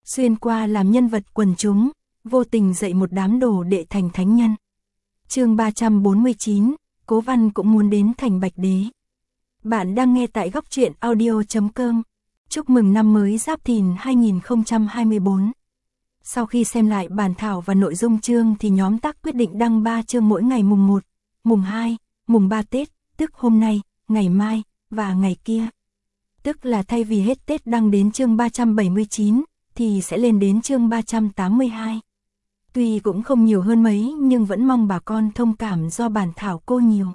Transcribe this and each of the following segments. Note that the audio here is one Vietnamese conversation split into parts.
xuyên qua làm nhân vật quần chúng, vô tình dạy một đám đồ đệ thành thánh nhân. Chương 349, Cố Văn cũng muốn đến thành Bạch Đế. Bạn đang nghe tại Góc Truyện Audio.com. Chúc mừng năm mới Giáp Thìn 2024. Sau khi xem lại bản thảo và nội dung chương thì nhóm tác quyết định đăng 3 chương mỗi ngày mùng 1, mùng 2, mùng 3 Tết, tức hôm nay, ngày mai, và ngày kia. Tức là thay vì hết Tết đăng đến chương 379, thì sẽ lên đến chương 382. Tuy cũng không nhiều hơn mấy nhưng vẫn mong bà con thông cảm do bản thảo cô nhiều.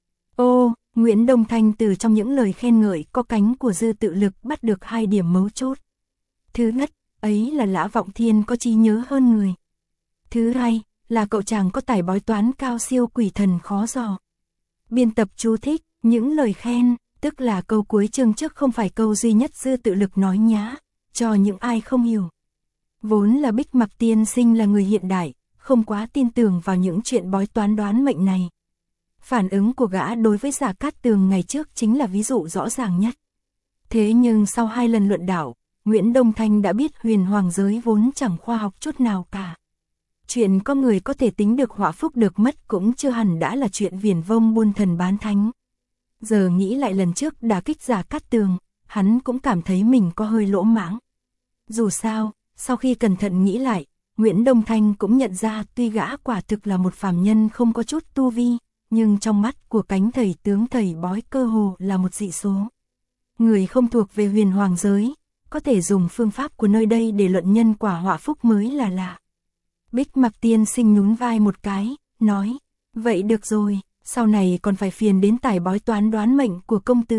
Ô, Nguyễn Đông Thanh từ trong những lời khen ngợi có cánh của Dư Tự Lực bắt được 2 điểm mấu chốt. Thứ nhất, ấy là Lã Vọng Thiên có trí nhớ hơn người. Thứ hai, là cậu chàng có tài bói toán cao siêu quỷ thần khó dò. Biên tập chú thích, những lời khen, tức là câu cuối chương trước không phải câu duy nhất Dư Tự Lực nói nhá, cho những ai không hiểu. Vốn là Bích Mặc tiên sinh là người hiện đại, không quá tin tưởng vào những chuyện bói toán đoán mệnh này. Phản ứng của gã đối với Giả Cát Tường ngày trước chính là ví dụ rõ ràng nhất. Thế nhưng sau 2 lần luận đạo, Nguyễn Đông Thanh đã biết huyền hoàng giới vốn chẳng khoa học chút nào cả. Chuyện có người có thể tính được họa phúc được mất cũng chưa hẳn đã là chuyện viển vông buôn thần bán thánh. Giờ nghĩ lại lần trước đả kích Giả Cát Tường, hắn cũng cảm thấy mình có hơi lỗ mãng. Dù sao, sau khi cẩn thận nghĩ lại, Nguyễn Đông Thanh cũng nhận ra tuy gã quả thực là một phàm nhân không có chút tu vi, nhưng trong mắt của cánh thầy tướng thầy bói cơ hồ là một dị số. Người không thuộc về huyền hoàng giới, có thể dùng phương pháp của nơi đây để luận nhân quả họa phúc mới là lạ. Bích Mặc tiên sinh nhún vai một cái, nói, vậy được rồi, sau này còn phải phiền đến tài bói toán đoán mệnh của công tử.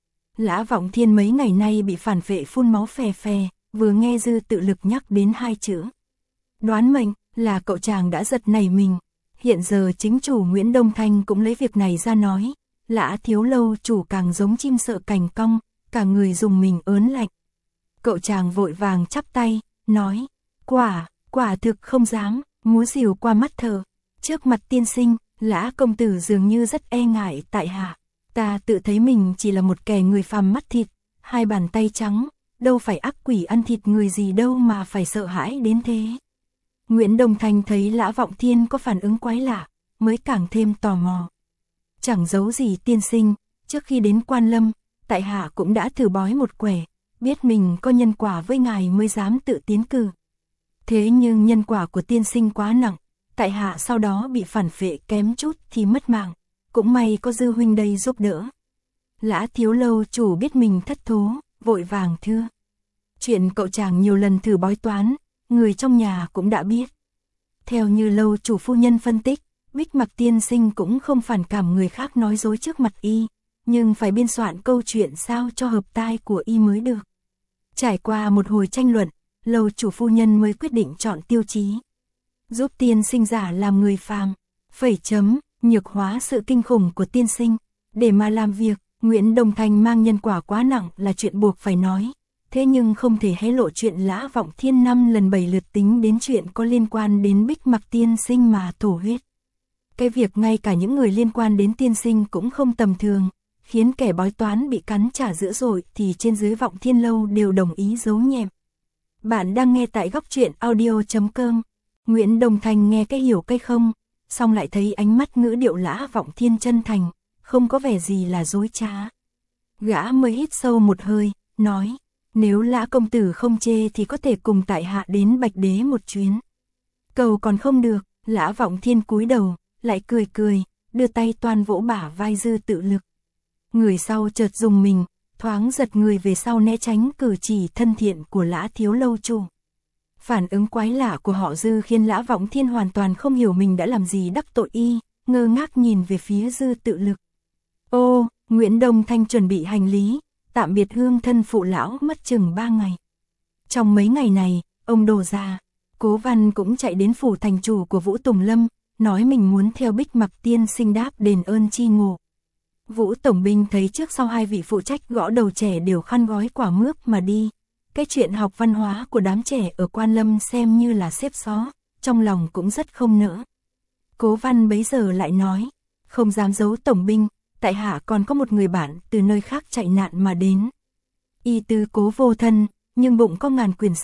Lã Vọng Thiên mấy ngày nay bị phản vệ phun máu phè phè, vừa nghe Dư Tự Lực nhắc đến 2 chữ đoán mệnh là cậu chàng đã giật nảy mình. Hiện giờ chính chủ Nguyễn Đông Thanh cũng lấy việc này ra nói, Lã Thiếu Lâu chủ càng giống chim sợ cành cong, cả người dùng mình ớn lạnh. Cậu chàng vội vàng chắp tay, nói, quả thực không dám, múa rìu qua mắt thờ. Trước mặt tiên sinh, Lã công tử dường như rất e ngại tại hạ. Ta tự thấy mình chỉ là một kẻ người phàm mắt thịt, 2 bàn tay trắng, đâu phải ác quỷ ăn thịt người gì đâu mà phải sợ hãi đến thế. Nguyễn Đông Thanh thấy Lã Vọng Thiên có phản ứng quái lạ, mới càng thêm tò mò. Chẳng giấu gì tiên sinh, trước khi đến Quan Lâm, tại hạ cũng đã thử bói một quẻ, biết mình có nhân quả với ngài mới dám tự tiến cử. Thế nhưng nhân quả của tiên sinh quá nặng, tại hạ sau đó bị phản phệ kém chút thì mất mạng, cũng may có Dư huynh đây giúp đỡ. Lã Thiếu Lâu chủ biết mình thất thố, vội vàng thưa. Chuyện cậu chàng nhiều lần thử bói toán, người trong nhà cũng đã biết. Theo như Lâu chủ phu nhân phân tích, Bích Mặc tiên sinh cũng không phản cảm người khác nói dối trước mặt y, nhưng phải biên soạn câu chuyện sao cho hợp tai của y mới được. Trải qua một hồi tranh luận, Lâu chủ phu nhân mới quyết định chọn tiêu chí giúp tiên sinh giả làm người phàm, nhược hóa sự kinh khủng của tiên sinh, để mà làm việc. Nguyễn Đông Thanh mang nhân quả quá nặng là chuyện buộc phải nói, thế nhưng không thể hé lộ chuyện Lã Vọng Thiên 5 lần 7 lượt tính đến chuyện có liên quan đến Bích Mặc tiên sinh mà thổ huyết. Cái việc ngay cả những người liên quan đến tiên sinh cũng không tầm thường, khiến kẻ bói toán bị cắn trả dữ dội thì trên dưới Vọng Thiên Lâu đều đồng ý giấu nhẹm. Bạn đang nghe tại Góc Truyện Audio.com. Nguyễn Đông Thanh nghe cái hiểu cái không, xong lại thấy ánh mắt ngữ điệu Lã Vọng Thiên chân thành, không có vẻ gì là dối trá. Gã mới hít sâu một hơi, nói, nếu Lã công tử không chê thì có thể cùng tại hạ đến Bạch Đế một chuyến. Cầu còn không được, Lã Vọng Thiên cúi đầu, lại cười, đưa tay toan vỗ bả vai Dư Tự Lực. Người sau chợt dùng mình, thoáng giật người về sau né tránh cử chỉ thân thiện của Lã Thiếu Lâu chủ. Phản ứng quái lạ của họ Dư khiến Lã Vọng Thiên hoàn toàn không hiểu mình đã làm gì đắc tội y, ngơ ngác nhìn về phía Dư Tự Lực. Ô, Nguyễn Đông Thanh chuẩn bị hành lý, tạm biệt hương thân phụ lão mất chừng 3 ngày. Trong mấy ngày này, ông Đồ già, Cố Văn cũng chạy đến phủ thành chủ của Vũ Tùng Lâm, nói mình muốn theo Bích Mặc tiên sinh đáp đền ơn chi ngộ. Vũ Tổng binh thấy trước sau 2 vị phụ trách gõ đầu trẻ đều khăn gói quả mướp mà đi. Cái chuyện học văn hóa của đám trẻ ở Quan Lâm xem như là xếp xó, trong lòng cũng rất không nỡ. Cố Văn bấy giờ lại nói, không dám giấu Tổng binh, tại hạ còn có một người bạn từ nơi khác chạy nạn mà đến. Y tư cố vô thân, nhưng bụng có ngàn quyển sách,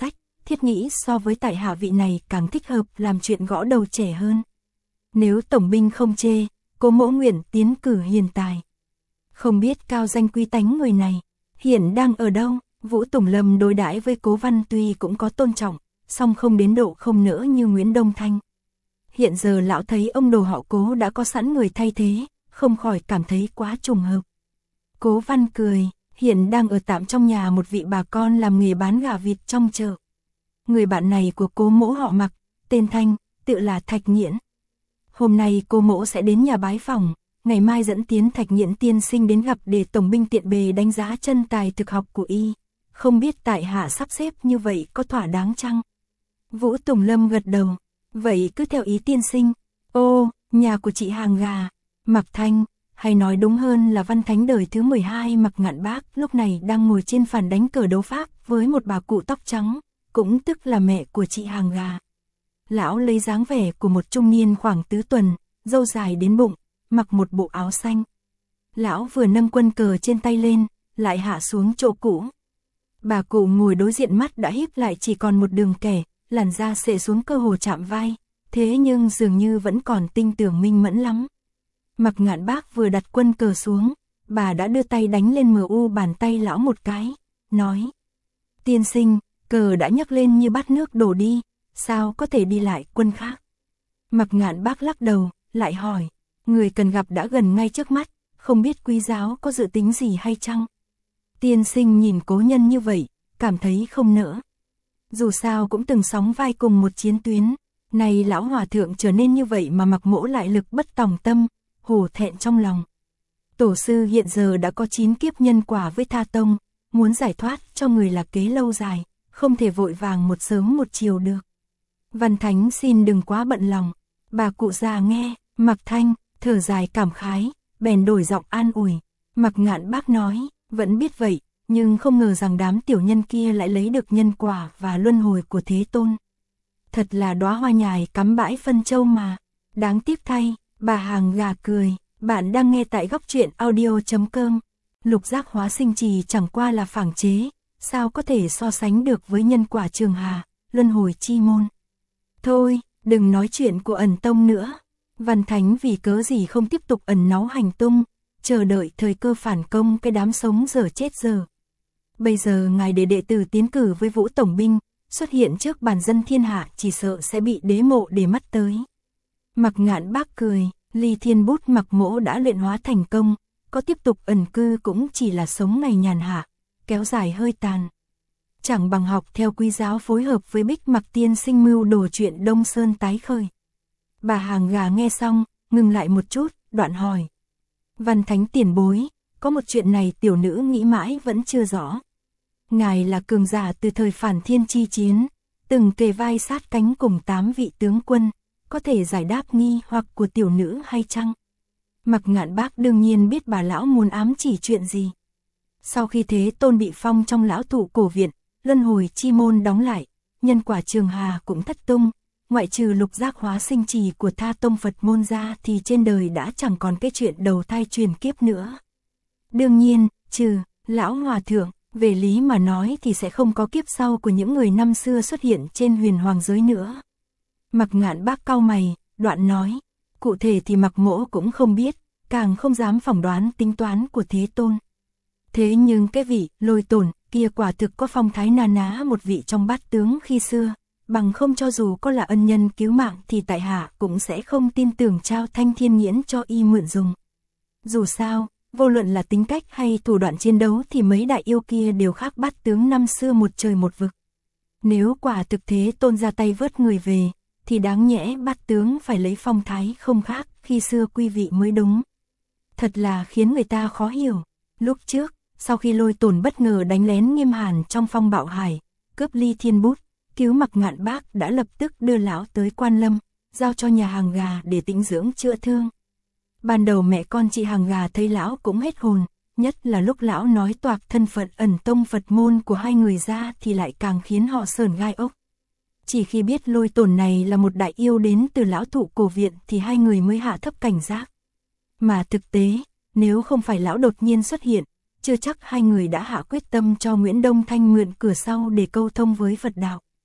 thiết nghĩ so với tại hạ vị này càng thích hợp làm chuyện gõ đầu trẻ hơn. Nếu tổng binh không chê, Cố mỗ nguyện tiến cử hiền tài. Không biết cao danh quý tánh người này, hiện đang ở đâu? Vũ Tùng Lâm đối đãi với Cố Văn tuy cũng có tôn trọng, song không đến độ không nỡ như Nguyễn Đông Thanh. Hiện giờ lão thấy ông đồ họ Cố đã có sẵn người thay thế, không khỏi cảm thấy quá trùng hợp. Cố Văn cười, hiện đang ở tạm trong nhà một vị bà con làm nghề bán gà vịt trong chợ. Người bạn này của Cố mỗ họ Mặc, tên Thanh, tự là Thạch Nghiễn. Hôm nay cô mỗ sẽ đến nhà bái phỏng, ngày mai dẫn tiến Thạch Nghiễn tiên sinh đến gặp để tổng binh tiện bề đánh giá chân tài thực học của y. Không biết tại hạ sắp xếp như vậy có thỏa đáng chăng? Vũ Tùng Lâm gật đầu, vậy cứ theo ý tiên sinh. Ô, nhà của chị hàng gà, Mặc Thanh, hay nói đúng hơn là văn thánh đời thứ 12 Mặc Ngạn Bác lúc này đang ngồi trên phản đánh cờ đấu pháp với một bà cụ tóc trắng, cũng tức là mẹ của chị hàng gà. Lão lấy dáng vẻ của một trung niên khoảng tứ tuần, râu dài đến bụng, mặc một bộ áo xanh. Lão vừa nâng quân cờ trên tay lên, lại hạ xuống chỗ cũ. Bà cụ ngồi đối diện mắt đã híp lại chỉ còn một đường kẻ, làn da xệ xuống cơ hồ chạm vai, thế nhưng dường như vẫn còn tinh tưởng minh mẫn lắm. Mặc Ngạn Bác vừa đặt quân cờ xuống, bà đã đưa tay đánh lên mu bàn tay lão một cái, nói: Tiên sinh, cờ đã nhấc lên như bát nước đổ đi, sao có thể đi lại quân khác? Mặc Ngạn Bác lắc đầu, lại hỏi: Người cần gặp đã gần ngay trước mắt, không biết quý giáo có dự tính gì hay chăng? Tiên sinh nhìn cố nhân như vậy, cảm thấy không nỡ. Dù sao cũng từng sóng vai cùng một chiến tuyến, nay lão hòa thượng trở nên như vậy mà Mặc mỗ lại lực bất tòng tâm, hổ thẹn trong lòng. Tổ sư hiện giờ đã có 9 kiếp nhân quả với Tha Tông, muốn giải thoát cho người là kế lâu dài, không thể vội vàng một sớm một chiều được. Văn Thánh xin đừng quá bận lòng. Bà cụ già nghe, Mặc Thanh, thở dài cảm khái, bèn đổi giọng an ủi. Mặc Ngạn Bác nói, vẫn biết vậy, nhưng không ngờ rằng đám tiểu nhân kia lại lấy được nhân quả và luân hồi của Thế Tôn. Thật là đóa hoa nhài cắm bãi phân châu mà. Đáng tiếc thay, bà hàng gà cười. Bạn đang nghe tại góc truyện audio.com. Lục giác hóa sinh trì chẳng qua là phảng chế, sao có thể so sánh được với nhân quả trường hà, luân hồi chi môn. Thôi, đừng nói chuyện của ẩn tông nữa. Văn Thánh vì cớ gì không tiếp tục ẩn náu hành tung, chờ đợi thời cơ phản công cái đám sống giờ chết giờ. Bây giờ ngài để đệ tử tiến cử với Vũ Tổng binh, xuất hiện trước bàn dân thiên hạ chỉ sợ sẽ bị đế mộ để mắt tới. Mặc Ngạn Bác cười, ly thiên bút Mặc mỗ đã luyện hóa thành công, có tiếp tục ẩn cư cũng chỉ là sống ngày nhàn hạ, kéo dài hơi tàn. Chẳng bằng học theo quý giáo phối hợp với Bích Mặc tiên sinh mưu đồ chuyện Đông Sơn tái khởi. Bà hàng gà nghe xong, ngừng lại một chút, đoạn hỏi. Văn Thánh tiền bối, có một chuyện này tiểu nữ nghĩ mãi vẫn chưa rõ. Ngài là cường giả từ thời phản thiên chi chiến, từng kề vai sát cánh cùng 8 vị tướng quân, có thể giải đáp nghi hoặc của tiểu nữ hay chăng? Mặc Ngạn Bác đương nhiên biết bà lão muốn ám chỉ chuyện gì. Sau khi Thế Tôn bị phong trong lão thụ cổ viện, luân hồi chi môn đóng lại, nhân quả trường hà cũng thất tung, ngoại trừ lục giác hóa sinh trì của Tha Tông Phật môn ra thì trên đời đã chẳng còn cái chuyện đầu thai truyền kiếp nữa. Đương nhiên, trừ lão hòa thượng, về lý mà nói thì sẽ không có kiếp sau của những người năm xưa xuất hiện trên huyền hoàng giới nữa. Mặc Ngạn Bác cau mày, đoạn nói, cụ thể thì Mặc mỗ cũng không biết, càng không dám phỏng đoán tính toán của Thế Tôn. Thế nhưng cái vị Lôi Tổn kia quả thực có phong thái na ná một vị trong bát tướng khi xưa, bằng không cho dù có là ân nhân cứu mạng thì tại hạ cũng sẽ không tin tưởng trao Thanh Thiên Nghiễn cho y mượn dùng. Dù sao, vô luận là tính cách hay thủ đoạn chiến đấu thì mấy đại yêu kia đều khác bát tướng năm xưa một trời một vực. Nếu quả thực Thế Tôn ra tay vớt người về, thì đáng nhẽ bát tướng phải lấy phong thái không khác khi xưa quy vị mới đúng. Thật là khiến người ta khó hiểu. Lúc trước, sau khi Lôi Tổn bất ngờ đánh lén Nghiêm Hàn trong phong bạo hải, cướp ly thiên bút, cứu Mặc Ngạn Bác đã lập tức đưa lão tới Quan Lâm, giao cho nhà hàng gà để tĩnh dưỡng chữa thương. Ban đầu mẹ con chị hàng gà thấy lão cũng hết hồn, nhất là lúc lão nói toạc thân phận ẩn tông Phật môn của hai người ra thì lại càng khiến họ sởn gai ốc. Chỉ khi biết Lôi Tổn này là một đại yêu đến từ lão thụ cổ viện thì hai người mới hạ thấp cảnh giác. Mà thực tế, nếu không phải lão đột nhiên xuất hiện, chưa chắc hai người đã hạ quyết tâm cho Nguyễn Đông Thanh mượn cửa sau để câu thông với Phật đạo.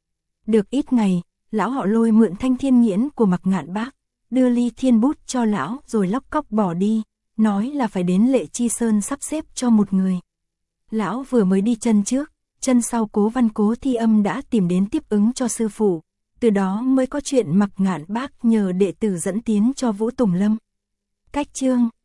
Được ít ngày, lão họ Lôi mượn thanh thiên nghiễn của Mạc Ngạn Bác, đưa ly thiên bút cho lão rồi lóc cóc bỏ đi, nói là phải đến Lệ Chi Sơn sắp xếp cho một người. Lão vừa mới đi chân trước, chân sau Cố Văn Cố Thi Âm đã tìm đến tiếp ứng cho sư phụ, từ đó mới có chuyện Mạc Ngạn Bác nhờ đệ tử dẫn tiến cho Vũ Tùng Lâm. Cách chương